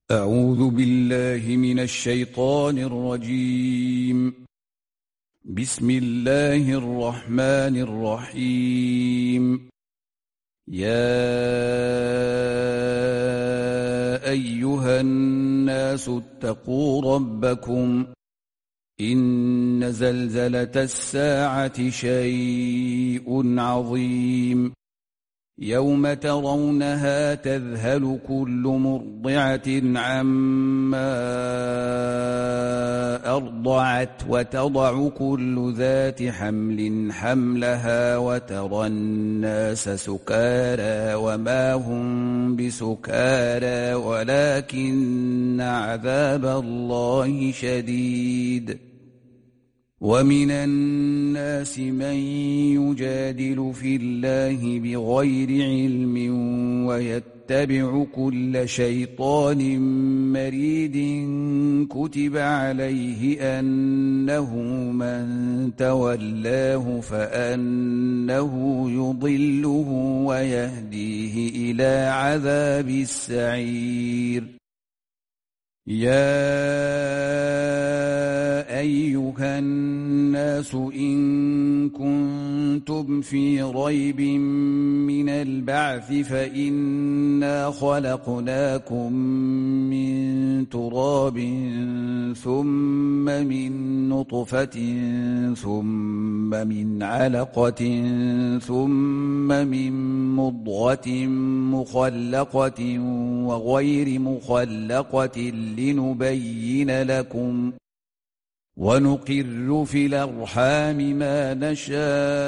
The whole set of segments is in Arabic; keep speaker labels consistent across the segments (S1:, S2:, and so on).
S1: أعوذ بالله من الشيطان الرجيم. بسم الله الرحمن الرحيم. يا أيها الناس اتقوا ربكم إن زلزلة الساعة شيء عظيم يوم ترونها تذهل كل مرضعة عما أرضعت وتضع كل ذات حمل حملها وترى الناس سكارى وما هم بسكارى ولكن عذاب الله شديد. ومن الناس من يجادل في الله بغير علم ويتبع كل شيطان مريد كتب عليه أنه من تولاه فأنه يضله ويهديه إلى عذاب السعير. يا أيها الناس إن كنتم في ريب من البعث فإنا خلقناكم من تراب ثم من نطفة ثم من علقة ثم من مضغة مخلقة وغير مخلقة لنبين لكم ونقر في الأرحام ما نشاء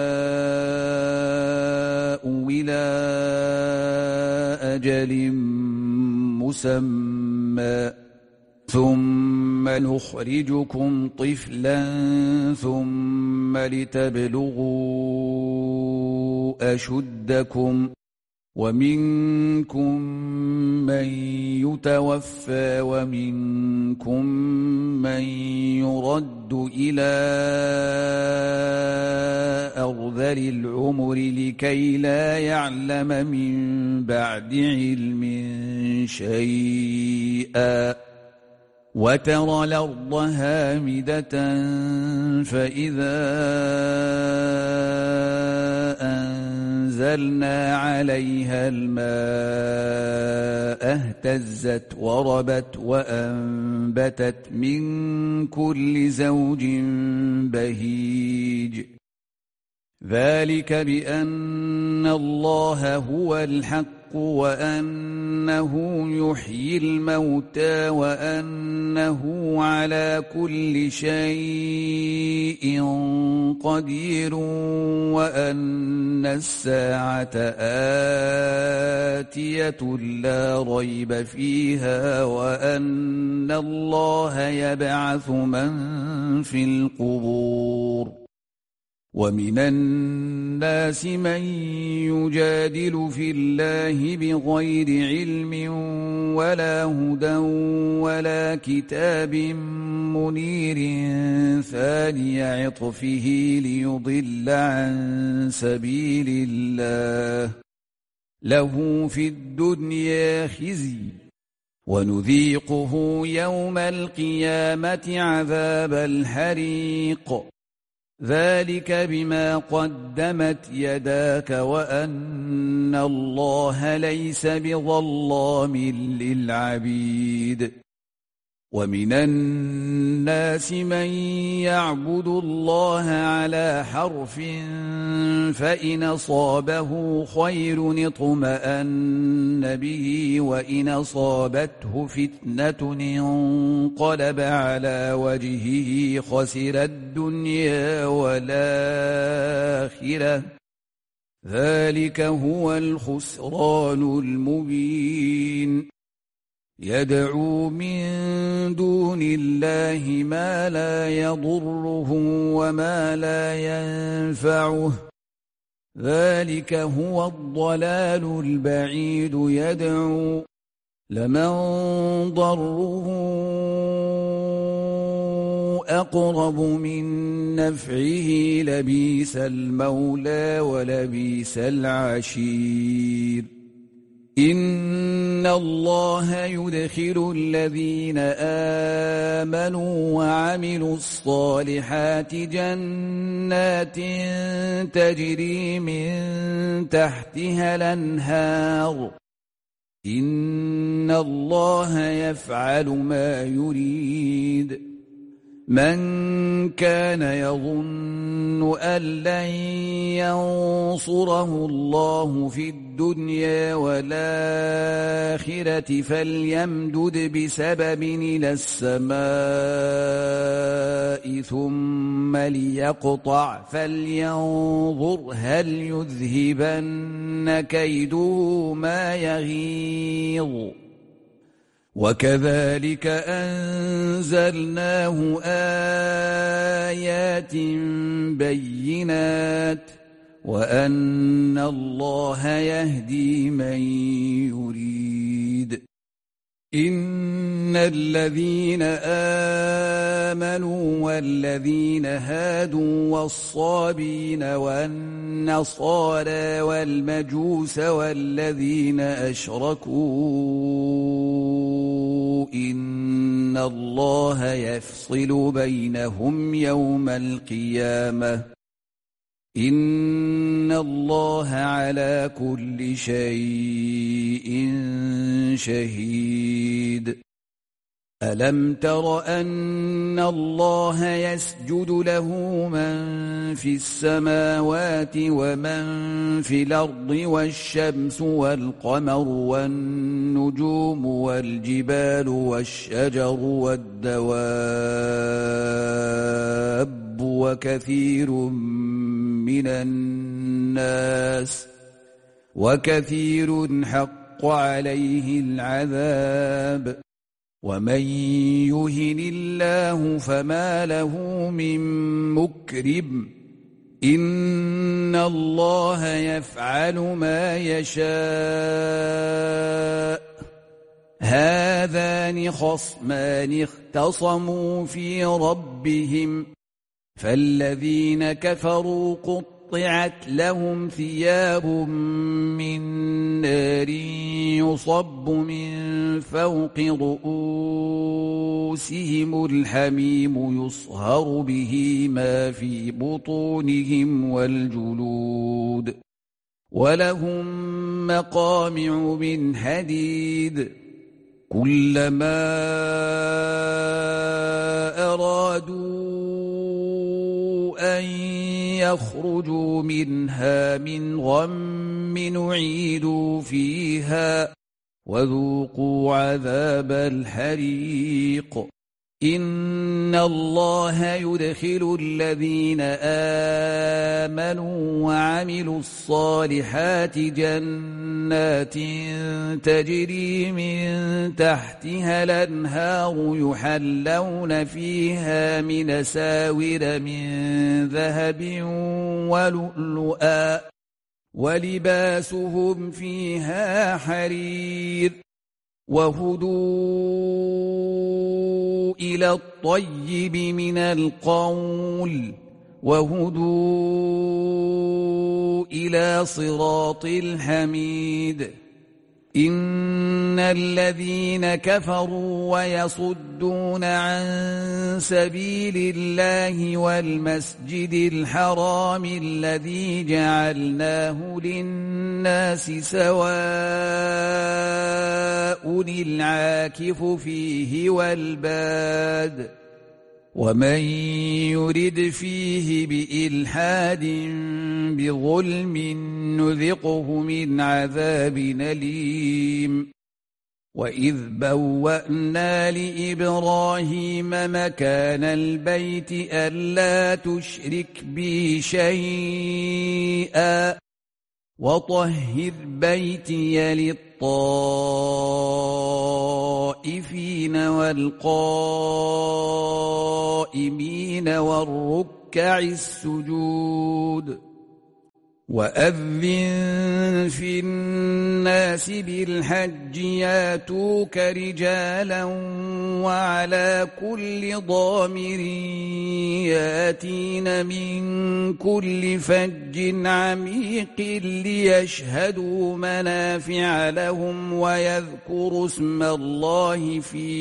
S1: إلى أجل مسمى ثم نخرجكم طفلا ثم لتبلغوا أشدكم ومنكم من يتوفى ومنكم من يرد إلى أرذل العمر لكي لا يعلم من بعد علم شيئا. وترى الأرض هامدة فإذا أنزلنا عليها الماء اهتزت وربت وأنبتت من كل زوج بهيج. ذلك بأن الله هو الحق وأنه يحيي الموتى وأنه على كل شيء قدير وأن الساعة آتية لا ريب فيها وأن الله يبعث من في القبور. ومن الناس من يجادل في الله بغير علم ولا هدى ولا كتاب منير ثاني عطفه ليضل عن سبيل الله له في الدنيا خزي ونذيقه يوم القيامة عذاب الحريق. ذلك بما قدمت يداك وأن الله ليس بظلام للعبيد. ومن الناس من يعبد الله على حرف فإن أصابه خير اطمأن به وإن أصابته فتنة انقلب على وجهه خسر الدنيا والآخرة. ذلك هو الخسران المبين. يدعو من دون الله ما لا يضره وما لا ينفعه ذلك هو الضلال البعيد. يدعو لمن ضره أقرب من نفعه لبئس المولى ولبئس العشير. إن الله يدخل الذين آمنوا وعملوا الصالحات جنات تجري من تحتها الأنهار إن الله يفعل ما يريد من كان يظن أن لن ينصره الله في الدنيا والآخرة فليمدد بسبب إلى السماء ثم ليقطع فلينظر هل يذهبن كيده ما يغيظ وكذلك أنزلناه آيات بينات وأن الله يهدي من يريد إن الذين آمنوا والذين هادوا والصابين والنصارى والمجوس والذين أشركوا إن الله يفصل بينهم يوم القيامة إن الله على كل شيء شهيد ألم تر أن الله يسجد له من في السماوات ومن في الأرض والشمس والقمر والنجوم والجبال والشجر والدواب وكثير حق عليه العذاب ومن يهن الله فما له من مكرم إن الله يفعل ما يشاء هذان خصمان اختصموا في ربهم فالذين كفروا قطعت لهم ثياب من نار يصب من فوق رؤوسهم الحميم يصهر به ما في بطونهم والجلود ولهم مقامع من حديد كلما أرادوا أن يخرجوا منها من غم نعيدوا فيها وذوقوا عذاب الحريق إن الله يدخل الذين آمنوا وعملوا الصالحات جنات تجري من تحتها الأنهار يحلون فيها من أساور من ذهب ولؤلؤا ولباسهم فيها حرير وهدوا إلى الطيب من القول وهدوا إلى صراط الحميد إن الذين كفروا ويصدون عن سبيل الله والمسجد الحرام الذي جعلناه للناس سواء العاكف فيه والباد ومن يرد فيه بإلحاد بظلم نذقه من عذاب أليم وإذ بوأنا لإبراهيم مكان البيت ألا تشرك بي شيئا وطهر بيتي للطائفين والقائمين والركع السجود وأذن في الناس بالحج ياتوك رجالا وعلى كل ضامر ياتين من كل فج عميق ليشهدوا منافع لهم ويذكروا اسم الله في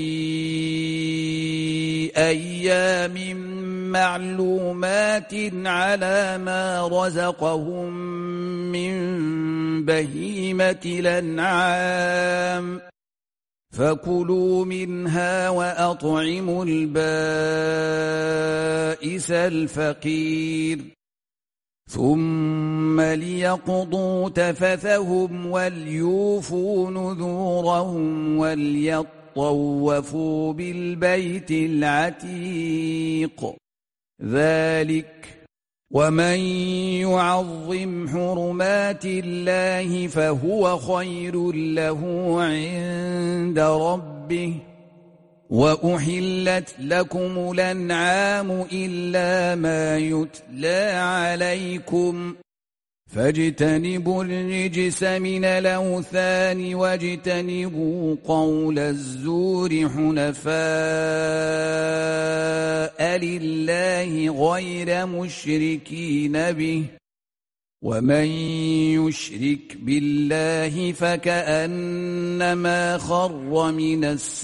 S1: أيام معلومات على ما رزقهم من بهيمة الأنعام فكلوا منها وأطعموا البائس الفقير ثم ليقضوا تفثهم وليوفوا نذورهم وليطوفوا بالبيت العتيق ذلك ومن يعظم حرمات الله فهو خير له عند ربه وأحلت لكم الأنعام إلا ما يتلى عليكم فاجتنبوا الرجس من الأوثان واجتنبوا قول الزور حنفاء لله غير مشركين به ومن يشرك بالله فكأنما خر من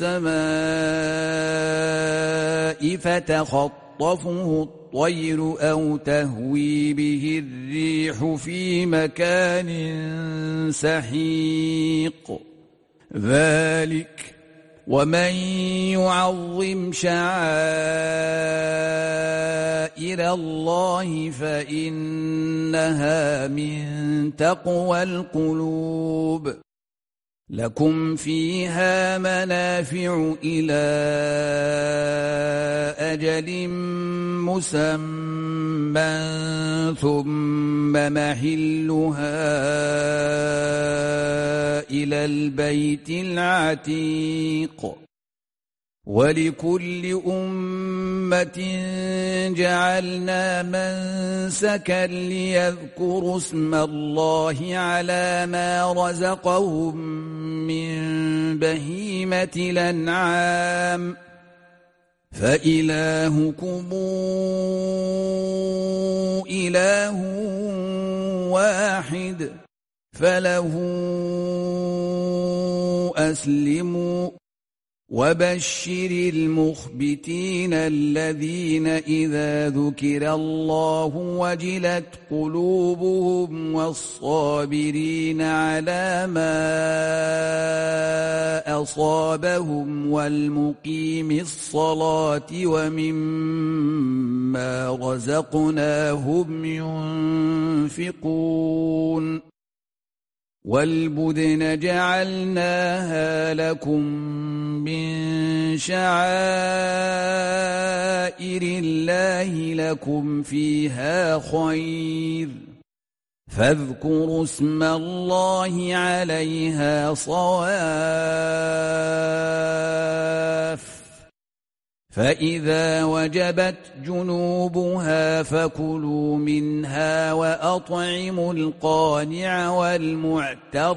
S1: السماء فتخطفه الطير أو تهوي به الريح في مكان سحيق ذلك ومن يعظم شعائر الله فإنها من تقوى القلوب لكم فيها منافع إلى أجل مسمى ثم محلها إلى البيت العتيق ولكل أمة جعلنا منسكا ليذكروا اسم الله على ما رزقهم من بهيمة الأنعام فإلهكم إله واحد فله أسلموا وبشر المخبتين الذين إذا ذكر الله وجلت قلوبهم والصابرين على ما أصابهم والمقيم الصلاة ومما رزقناهم ينفقون والبدن جعلناها لكم من شعائر الله لكم فيها خير فاذكروا اسم الله عليها صواف فإذا وجبت جنوبها فكلوا منها وأطعموا القانع والمعتر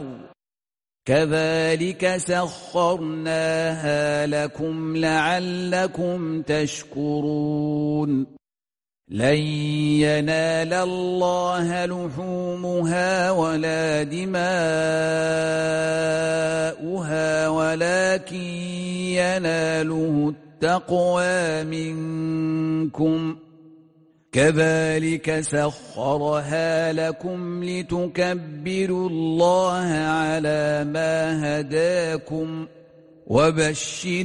S1: كذلك سخرناها لكم لعلكم تشكرون لن ينال الله لحومها ولا دماؤها ولكن يناله التقوى منكم كذلك سخرها لكم لتكبروا الله على ما هداكم وبشر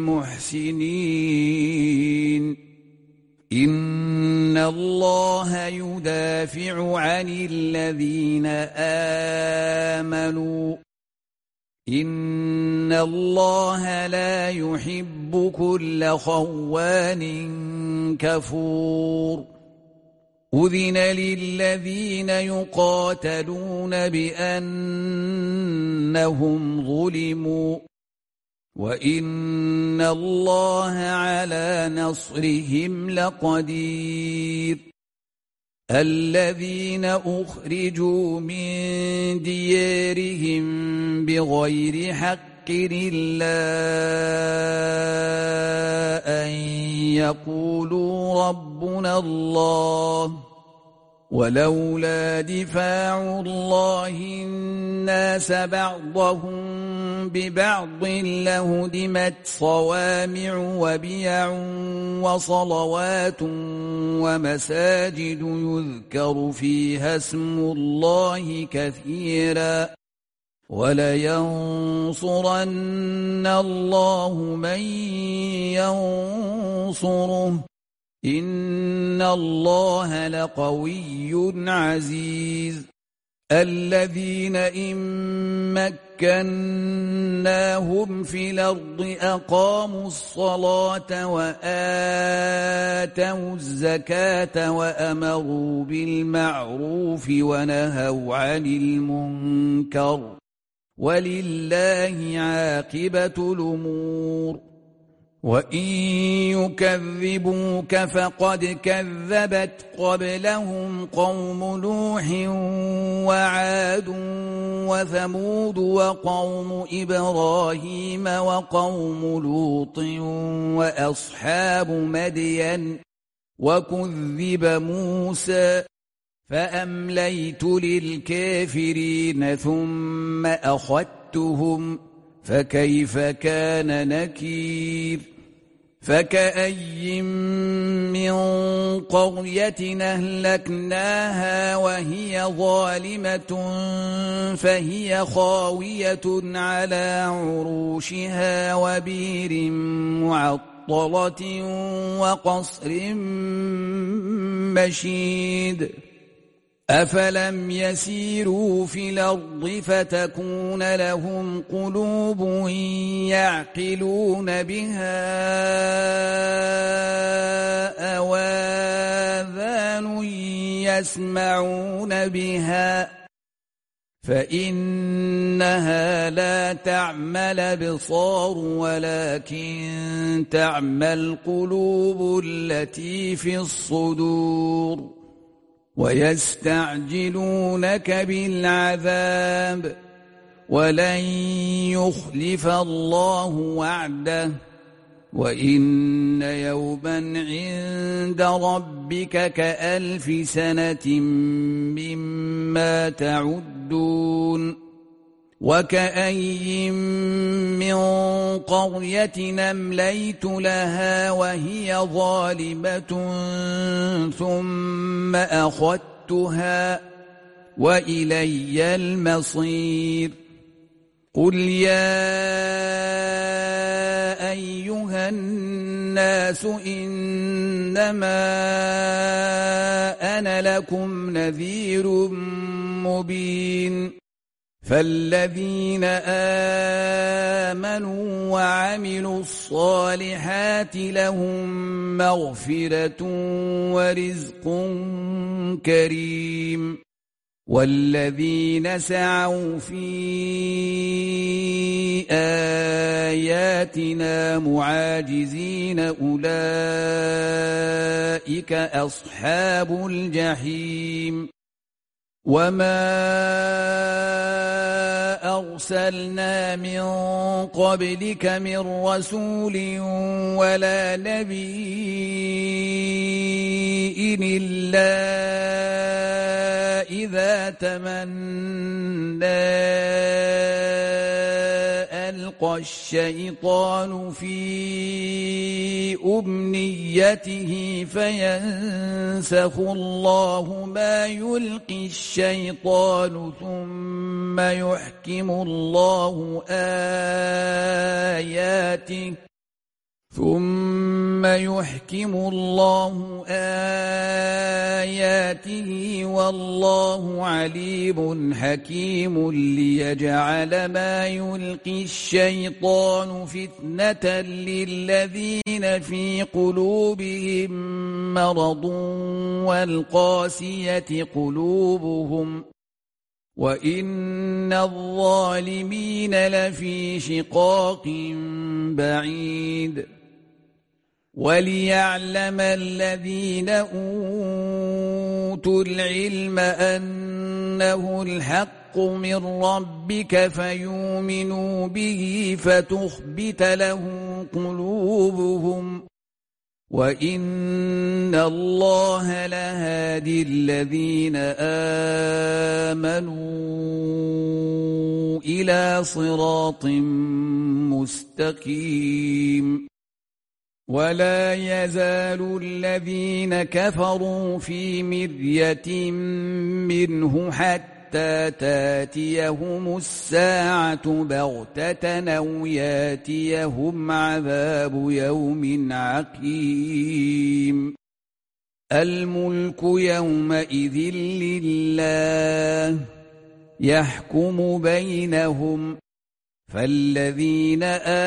S1: المحسنين إن الله يدافع عن الذين آمنوا إن الله لا يحب كل خوان كفور أذن للذين يقاتلون بأنهم ظلموا وإن الله على نصرهم لقدير الذين أخرجوا من ديارهم بغير حق إلا أن يقولوا ربنا الله ولولا دفاع الله الناس بعضهم ببعض لهدمت صوامع وبيع وصلوات ومساجد يذكر فيها اسم الله كثيرا ولينصرن الله من ينصره إن الله لقوي عزيز الذين إن مكناهم في الأرض أقاموا الصلاة وآتوا الزكاة وأمروا بالمعروف ونهوا عن المنكر ولله عاقبة الأمور وإن يكذبوك فقد كذبت قبلهم قوم نوح وعاد وثمود وقوم إبراهيم وقوم لوط وأصحاب مدين وكذب موسى فأمليت للكافرين ثم أخذتهم فكيف كان نكير فكأي من قرية أهلكناها وهي ظالمة فهي خاوية على عروشها وبير معطلة وقصر مشيد أفلم يسيروا في الأرض فتكون لهم قلوب يعقلون بها أو آذان يسمعون بها فإنها لا تعمى الأبصار ولكن تعمى القلوب التي في الصدور ويستعجلونك بالعذاب ولن يخلف الله وعده وإن يوما عند ربك كألف سنة مما تعدون وكأي من قرية أمليت لها وهي ظالمة ثم أخذتها وإلي المصير قل يا أيها الناس إنما أنا لكم نذير مبين فالذين آمنوا وعملوا الصالحات لهم مغفرة ورزق كريم والذين سعوا في آياتنا معاجزين أولئك أصحاب الجحيم وما أرسلنا من قبلك من رسول ولا نبي إلا إذا تمنى ألقى الشيطان في أمنيته فينسخ الله ما يلقي الشيطان ثم يحكم الله آياته والله عليم حكيم ليجعل ما يلقي الشيطان فتنة للذين في قلوبهم مرض والقاسية قلوبهم وإن الظالمين لفي شقاق بعيد وليعلم الذين أوتوا أُوتُوا الْعِلْمَ أَنَّهُ الْحَقُّ مِنْ رَبِّكَ فَيُؤْمِنُوا بِهِ فَتُخْبِتَ لَهُ قُلُوبُهُمْ وَإِنَّ اللَّهَ لَهَادِي الَّذِينَ آمَنُوا إِلَى صِرَاطٍ مُسْتَقِيمٍ وَلَا يَزَالُ الَّذِينَ كَفَرُوا فِي مِرْيَةٍ مِّنْهُ حَتَّى تَأْتِيَهُمُ السَّاعَةُ بَغْتَةً أَوْ يَأْتِيَهُمْ عَذَابُ يَوْمٍ عَقِيمٍ الْمُلْكُ يَوْمَئِذٍ لِلَّهِ يَحْكُمُ بَيْنَهُمْ فالذين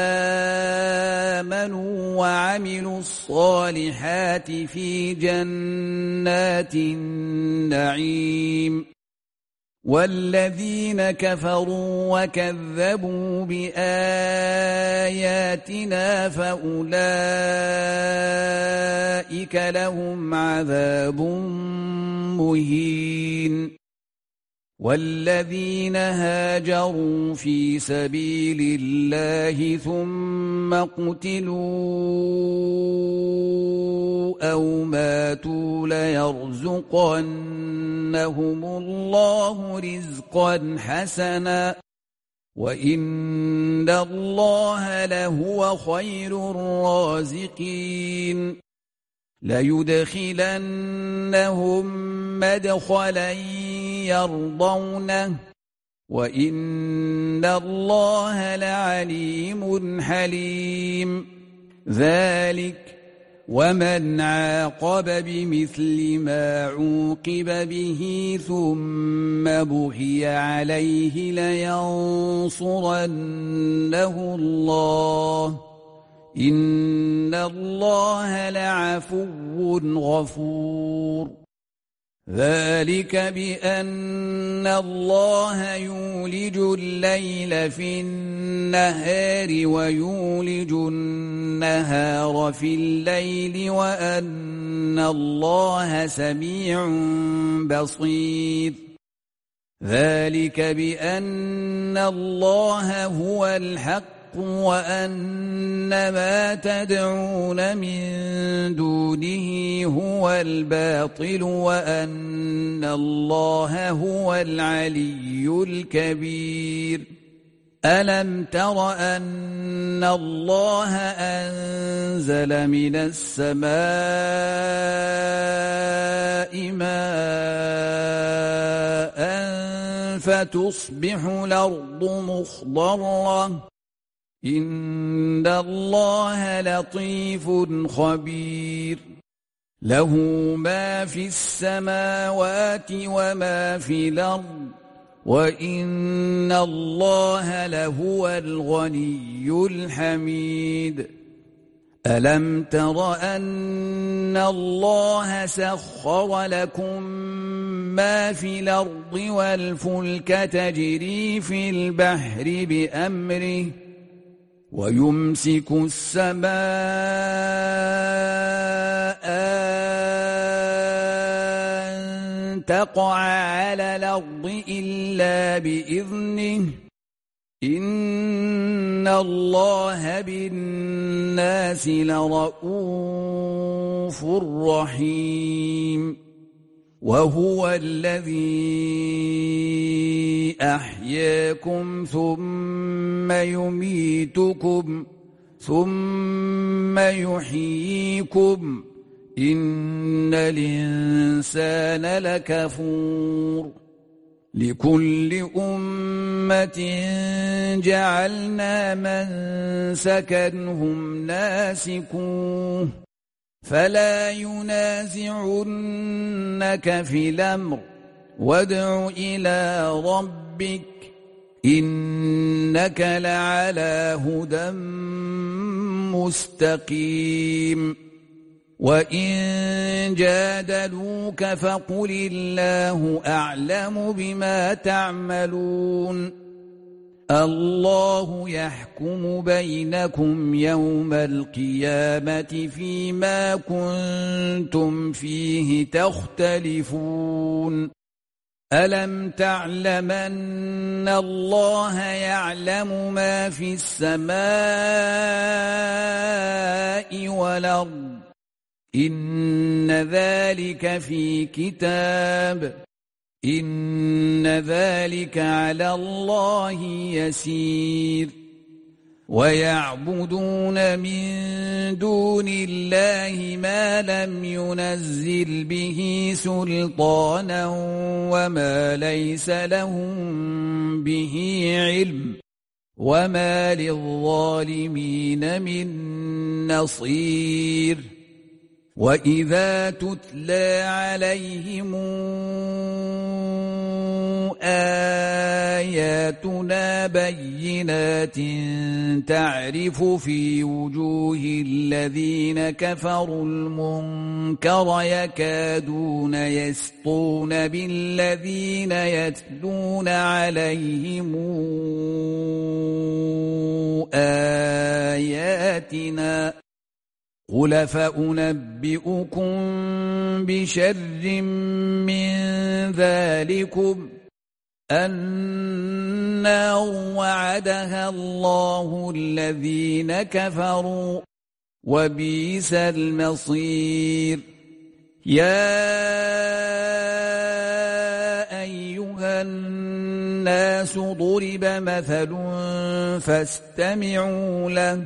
S1: آمنوا وعملوا الصالحات في جنات النعيم والذين كفروا وكذبوا بآياتنا فأولئك لهم عذاب مهين والذين هاجروا في سبيل الله ثم قتلوا أو ماتوا ليرزقنهم الله رزقا حسنا وإن الله لهو خير الرازقين ليدخلنهم مدخلا يرضونه وإن الله لعليم حليم ذلك ومن عاقب بمثل ما عوقب به ثم بغي عليه لينصرنه الله إن الله لعفو غفور ذلك بأن الله يولج الليل في النهار ويولج النهار في الليل وأن الله سميع بصير ذلك بأن الله هو الحق وأن ما تدعون من دونه هو الباطل وأن الله هو العلي الكبير ألم تر أن الله أنزل من السماء ماء فتصبح الأرض مخضرة إن الله لطيف خبير له ما في السماوات وما في الأرض وإن الله لهو الغني الحميد ألم تر أن الله سخر لكم ما في الأرض والفلك تجري في البحر بأمره ويمسك السماء أن تقع على الأرض إلا بإذنه إن الله بالناس لرؤوف رحيم وهو الذي أحياكم ثم يميتكم ثم يحييكم إن الإنسان لكفور لكل أمة جعلنا منسكا هم ناسكوه فلا ينازعنك في الأمر وادع إلى ربك إنك لعلى هدى مستقيم وإن جادلوك فقل الله أعلم بما تعملون الله يحكم بينكم يوم القيامة فيما كنتم فيه تختلفون ألم تعلم أن الله يعلم ما في السماء والأرض إن ذلك في كتاب إن ذلك على الله يسير ويعبدون من دون الله ما لم ينزل به سلطانا وما ليس لهم به علم وما للظالمين من نصير وإذا تتلى عليهم آياتنا بينات تعرف في وجوه الذين كفروا المنكر يكادون يسطون بالذين يتلون عليهم آياتنا قل فأنبئكم بشر من ذلكم النار وعدها الله الذين كفروا وبئس المصير يا أيها الناس ضرب مثل فاستمعوا له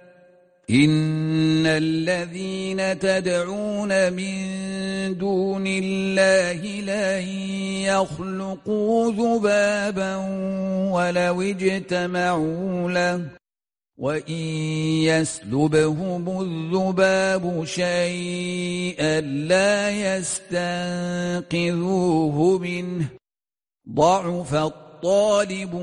S1: إن الذين تدعون من دون الله لن يخلقوا ذبابا ولو اجتمعوا له وإن يسلبهم الذباب شيئا لا يستنقذوه منه ضعف الطالب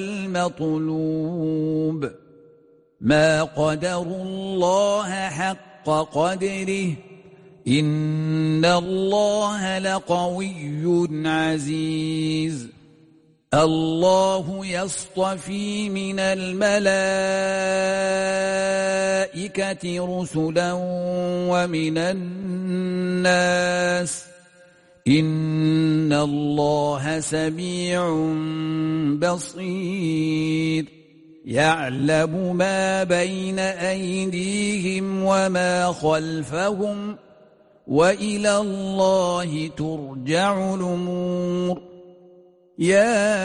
S1: والمطلوب ما قدروا الله حق قدره إن الله لقوي عزيز الله يصطفي من الملائكة رسلا ومن الناس إن الله سميع بصير يعلم ما بين أيديهم وما خلفهم وإلى الله ترجع الأمور يا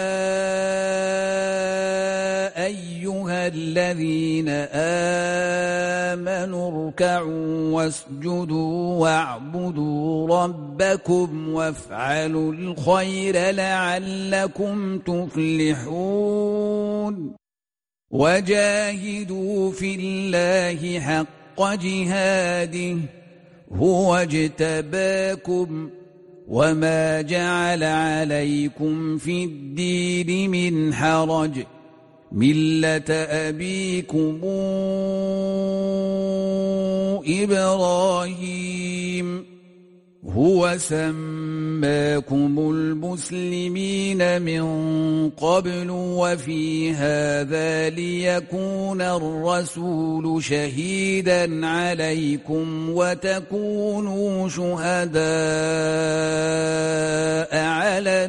S1: أيها الذين آمنوا اركعوا واسجدوا واعبدوا ربكم وافعلوا الخير لعلكم تفلحون وجاهدوا في الله حق جهاده هو اجتباكم وما جعل عليكم في الدين من حرج ملة أبيكم إبراهيم هو سماكم المسلمين من قبل وفي هذا ليكون الرسول شهيدا عليكم وتكونوا شهداء على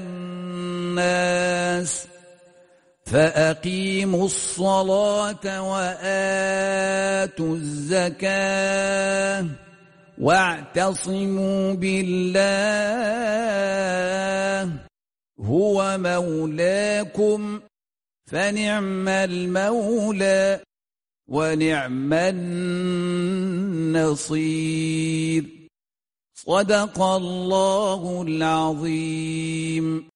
S1: الناس فأقيموا الصلاة وآتوا الزكاة واعتصموا بالله هو مولاكم فنعم المولى ونعم النصير صدق الله العظيم.